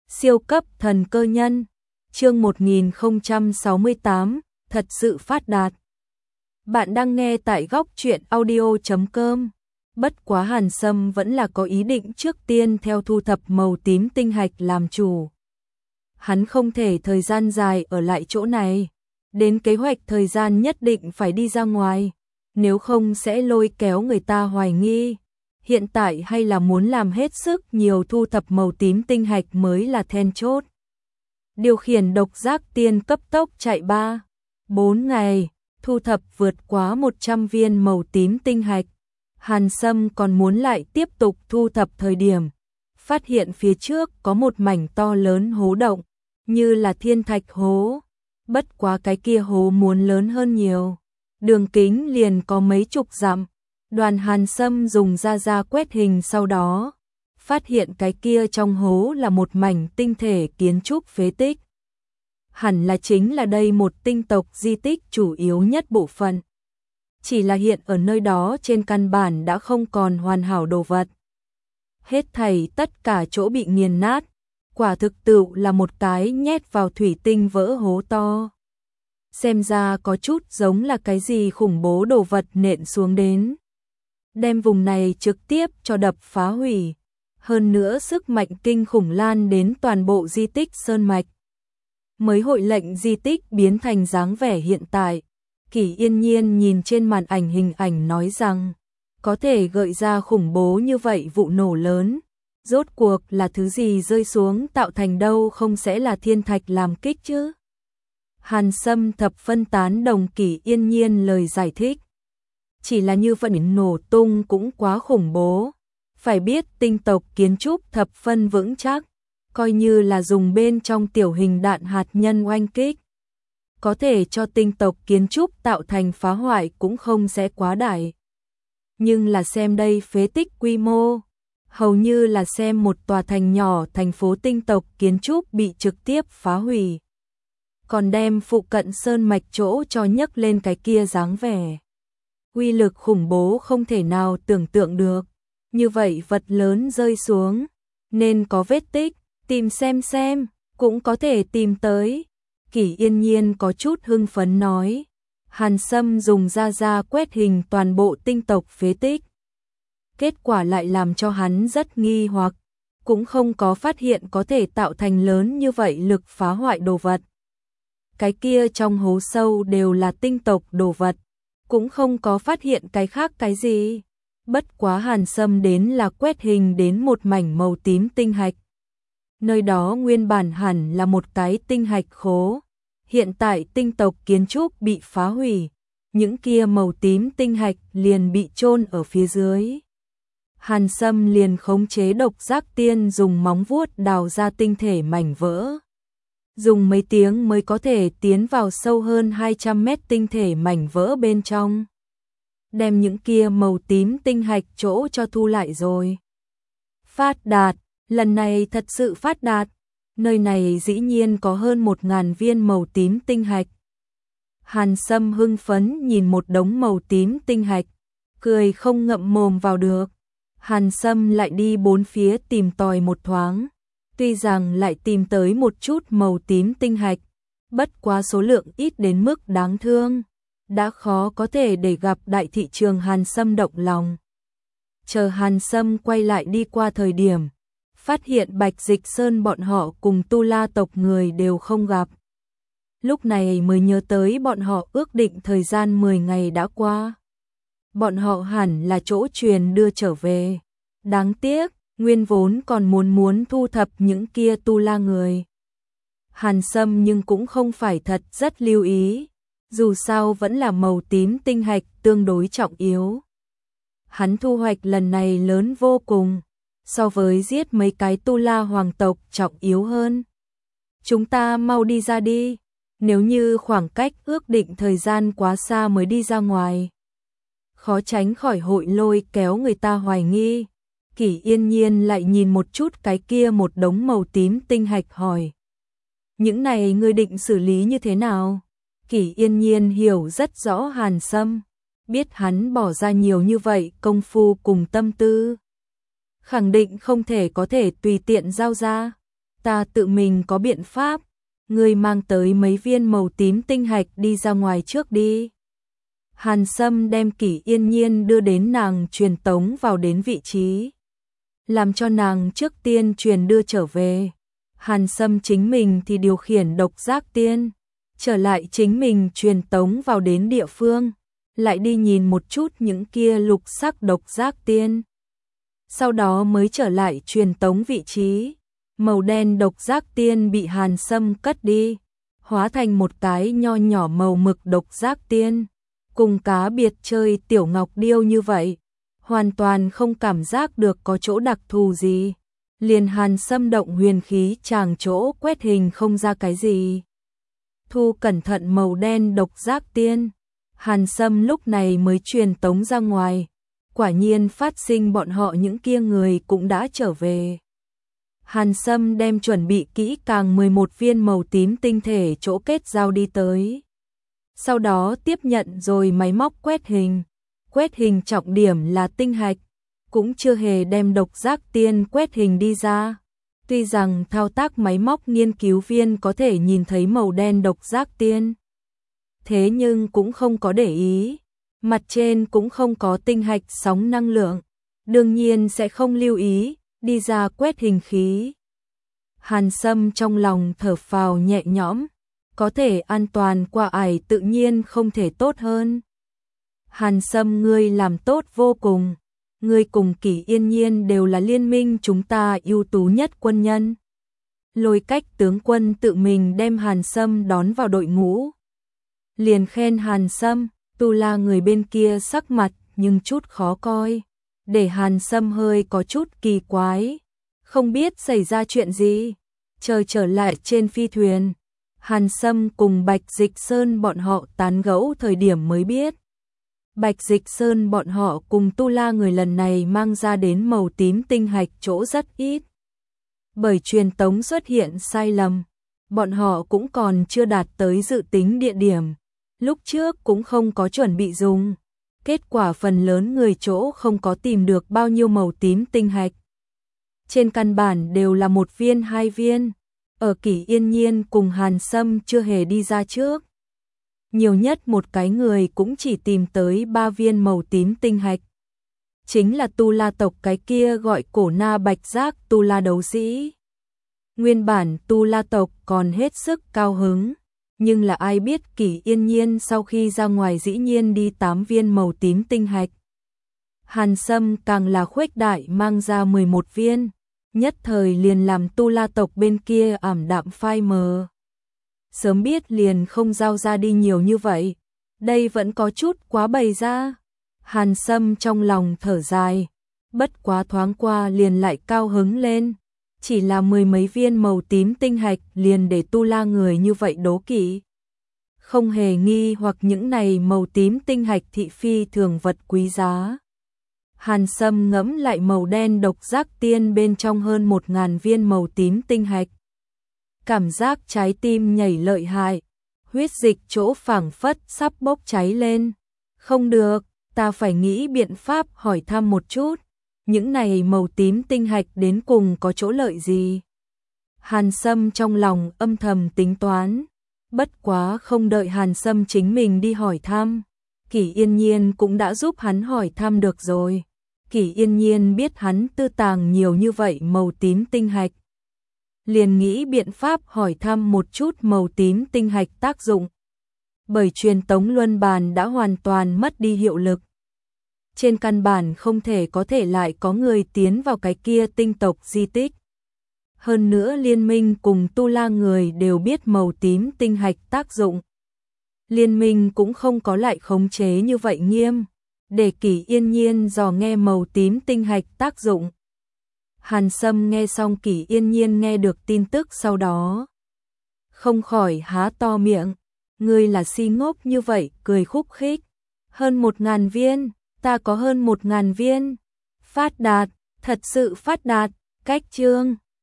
Siêu cấp thần cơ nhân, chương 1068, thật sự phát đạt. Bạn đang nghe tại góc truyện audio.com. Bất quá Hàn Sâm vẫn là có ý định trước tiên theo thu thập màu tím tinh hạch làm chủ. Hắn không thể thời gian dài ở lại chỗ này, đến kế hoạch thời gian nhất định phải đi ra ngoài, nếu không sẽ lôi kéo người ta hoài nghi. Hiện tại hay là muốn làm hết sức nhiều thu thập màu tím tinh hạch mới là then chốt. Điều khiển độc giác tiên cấp tốc chạy 3-4 ngày, thu thập vượt quá 100 viên màu tím tinh hạch. Hàn Sâm còn muốn lại tiếp tục thu thập thời điểm, phát hiện phía trước có một mảnh to lớn hố động, như là thiên thạch hố. Bất quá cái kia hố muốn lớn hơn nhiều, đường kính liền có mấy chục dặm. Đoàn Hàn Sâm dùng ra quét hình, sau đó phát hiện cái kia trong hố là một mảnh tinh thể kiến trúc phế tích. Hẳn là chính là đây một tinh tộc di tích chủ yếu nhất bộ phận. Chỉ là hiện ở nơi đó trên căn bản đã không còn hoàn hảo đồ vật. Hết thảy tất cả chỗ bị nghiền nát, quả thực tựu là một cái nhét vào thủy tinh vỡ hố to. Xem ra có chút giống là cái gì khủng bố đồ vật nện xuống đến, đem vùng này trực tiếp cho đập phá hủy. Hơn nữa sức mạnh kinh khủng lan đến toàn bộ di tích sơn mạch, mới hội lệnh di tích biến thành dáng vẻ hiện tại. Kỷ Yên Nhiên nhìn trên màn ảnh hình ảnh nói rằng, có thể gợi ra khủng bố như vậy vụ nổ lớn, rốt cuộc là thứ gì rơi xuống tạo thành đâu, không sẽ là thiên thạch làm kích chứ? Hàn Sâm thập phân tán đồng Kỷ Yên Nhiên lời giải thích. Chỉ là như vậy nổ tung cũng quá khủng bố. Phải biết tinh tộc kiến trúc thập phân vững chắc, coi như là dùng bên trong tiểu hình đạn hạt nhân oanh kích, có thể cho tinh tộc kiến trúc tạo thành phá hoại cũng không sẽ quá đại. Nhưng là xem đây phế tích quy mô, hầu như là xem một tòa thành nhỏ thành phố tinh tộc kiến trúc bị trực tiếp phá hủy. Còn đem phụ cận sơn mạch chỗ cho nhấc lên cái kia dáng vẻ. Uy lực khủng bố không thể nào tưởng tượng được. Như vậy vật lớn rơi xuống, nên có vết tích, tìm xem, cũng có thể tìm tới. Kỷ Yên Nhiên có chút hưng phấn nói. Hàn Sâm dùng ra quét hình toàn bộ tinh tộc phế tích. Kết quả lại làm cho hắn rất nghi hoặc, cũng không có phát hiện có thể tạo thành lớn như vậy lực phá hoại đồ vật. Cái kia trong hố sâu đều là tinh tộc đồ vật, cũng không có phát hiện cái khác cái gì. Bất quá Hàn Sâm đến là quét hình đến một mảnh màu tím tinh hạch. Nơi đó nguyên bản hẳn là một cái tinh hạch khố. Hiện tại tinh tộc kiến trúc bị phá hủy, những kia màu tím tinh hạch liền bị chôn ở phía dưới. Hàn Sâm liền khống chế độc giác tiên dùng móng vuốt đào ra tinh thể mảnh vỡ. Dùng mấy tiếng mới có thể tiến vào sâu hơn 200 mét tinh thể mảnh vỡ bên trong. Đem những kia màu tím tinh hạch chỗ cho thu lại rồi. Phát đạt, lần này thật sự phát đạt. Nơi này dĩ nhiên có hơn 1000 viên màu tím tinh hạch. Hàn Sâm hưng phấn nhìn một đống màu tím tinh hạch, cười không ngậm mồm vào được. Hàn Sâm lại đi bốn phía tìm tòi một thoáng. Tuy rằng lại tìm tới một chút màu tím tinh hạch, bất quá số lượng ít đến mức đáng thương, đã khó có thể để gặp đại thị trường Hàn Sâm động lòng. Chờ Hàn Sâm quay lại đi qua thời điểm, phát hiện Bạch Dịch Sơn bọn họ cùng Tu La tộc người đều không gặp. Lúc này mới nhớ tới bọn họ ước định thời gian 10 ngày đã qua. Bọn họ hẳn là chỗ truyền đưa trở về. Đáng tiếc, nguyên vốn còn muốn thu thập những kia Tu La người. Hàn Sâm nhưng cũng không phải thật rất lưu ý, dù sao vẫn là màu tím tinh hạch tương đối trọng yếu. Hắn thu hoạch lần này lớn vô cùng, so với giết mấy cái Tu La hoàng tộc trọng yếu hơn. Chúng ta mau đi ra đi, nếu như khoảng cách ước định thời gian quá xa mới đi ra ngoài, khó tránh khỏi hội lôi kéo người ta hoài nghi. Kỷ Yên Nhiên lại nhìn một chút cái kia một đống màu tím tinh hạch hỏi. Những này ngươi định xử lý như thế nào? Kỷ Yên Nhiên hiểu rất rõ Hàn Sâm, biết hắn bỏ ra nhiều như vậy công phu cùng tâm tư, khẳng định không thể có thể tùy tiện giao ra. ta tự mình có biện pháp, ngươi mang tới mấy viên màu tím tinh hạch đi ra ngoài trước đi. Hàn Sâm đem Kỷ Yên Nhiên đưa đến nàng truyền tống vào đến vị trí, làm cho nàng trước tiên truyền đưa trở về. Hàn Sâm chính mình thì điều khiển độc giác tiên, trở lại chính mình truyền tống vào đến địa phương, lại đi nhìn một chút những kia lục sắc độc giác tiên. Sau đó mới trở lại truyền tống vị trí, màu đen độc giác tiên bị Hàn Sâm cất đi, hóa thành một cái nho nhỏ màu mực độc giác tiên, cùng cá biệt chơi tiểu ngọc điêu như vậy, hoàn toàn không cảm giác được có chỗ đặc thù gì. Liền Hàn Sâm động huyền khí chàng chỗ quét hình không ra cái gì. Thu cẩn thận màu đen độc giác tiên, Hàn Sâm lúc này mới truyền tống ra ngoài, quả nhiên phát sinh bọn họ những kia người cũng đã trở về. Hàn Sâm đem chuẩn bị kỹ càng 11 viên màu tím tinh thể chỗ kết giao đi tới. Sau đó tiếp nhận rồi máy móc quét hình trọng điểm là tinh hạch, cũng chưa hề đem độc giác tiên quét hình đi ra. Tuy rằng thao tác máy móc nghiên cứu viên có thể nhìn thấy màu đen độc giác tiên, thế nhưng cũng không có để ý, mặt trên cũng không có tinh hạch sóng năng lượng, đương nhiên sẽ không lưu ý, đi ra quét hình khí. Hàn Sâm trong lòng thở phào nhẹ nhõm, có thể an toàn qua ải tự nhiên không thể tốt hơn. Hàn Sâm ngươi làm tốt vô cùng, ngươi cùng Kỷ Yên Nhiên đều là liên minh chúng ta ưu tú nhất quân nhân. Lôi Cách tướng quân tự mình đem Hàn Sâm đón vào đội ngũ. Liền khen Hàn Sâm, Tu La người bên kia sắc mặt nhưng chút khó coi, để Hàn Sâm hơi có chút kỳ quái, không biết xảy ra chuyện gì. Chờ trở lại trên phi thuyền, Hàn Sâm cùng Bạch Dịch Sơn bọn họ tán gẫu thời điểm mới biết. Bạch Dịch Sơn bọn họ cùng Tu La người lần này mang ra đến màu tím tinh hạch chỗ rất ít. Bởi truyền tống xuất hiện sai lầm, bọn họ cũng còn chưa đạt tới dự tính địa điểm, lúc trước cũng không có chuẩn bị dùng. Kết quả phần lớn người chỗ không có tìm được bao nhiêu màu tím tinh hạch. Trên căn bản đều là 1 viên 2 viên, ở Kỷ Yên Nhiên cùng Hàn Sâm chưa hề đi ra trước. Nhiều nhất một cái người cũng chỉ tìm tới 3 viên màu tím tinh hạch. Chính là Tu La tộc cái kia gọi Cổ Na Bạch Giác Tu La đấu sĩ. Nguyên bản Tu La tộc còn hết sức cao hứng, nhưng là ai biết Kỷ Yên Nhiên sau khi ra ngoài dĩ nhiên đi 8 viên màu tím tinh hạch. Hàn Sâm càng là khuếch đại mang ra 11 viên, nhất thời liền làm Tu La tộc bên kia ảm đạm phai mờ. Sớm biết liền không giao ra đi nhiều như vậy, đây vẫn có chút quá bày ra. Hàn Sâm trong lòng thở dài, bất quá thoáng qua liền lại cao hứng lên, chỉ là 10 mấy viên màu tím tinh hạch liền để Tu La người như vậy đố kỵ. Không hề nghi hoặc những này màu tím tinh hạch thị phi thường vật quý giá. Hàn Sâm ngẫm lại màu đen độc giác tiên bên trong hơn 1000 viên màu tím tinh hạch. Cảm giác trái tim nhảy lợi hại, huyết dịch chỗ phảng phất sắp bốc cháy lên. Không được, ta phải nghĩ biện pháp hỏi thăm một chút, những này màu tím tinh hạch đến cùng có chỗ lợi gì. Hàn Sâm trong lòng âm thầm tính toán, bất quá không đợi Hàn Sâm chính mình đi hỏi thăm, Kỷ Yên Nhiên cũng đã giúp hắn hỏi thăm được rồi. Kỷ Yên Nhiên biết hắn tư tàng nhiều như vậy màu tím tinh hạch, liền nghĩ biện pháp hỏi thăm một chút màu tím tinh hạch tác dụng. Bởi truyền tống luân bàn đã hoàn toàn mất đi hiệu lực, trên căn bản không thể có thể lại có người tiến vào cái kia tinh tộc di tích. Hơn nữa liên minh cùng Tu La người đều biết màu tím tinh hạch tác dụng. Liên minh cũng không có lại khống chế như vậy nghiêm, để Kỷ Yên Nhiên dò nghe màu tím tinh hạch tác dụng. Hàn Sâm nghe xong Kỷ Yên Nhiên nghe được tin tức sau đó, không khỏi há to miệng, ngươi là si ngốc như vậy, cười khúc khích. Hơn 1000 viên, ta có hơn 1000 viên. Phát đạt, thật sự phát đạt, cách chương.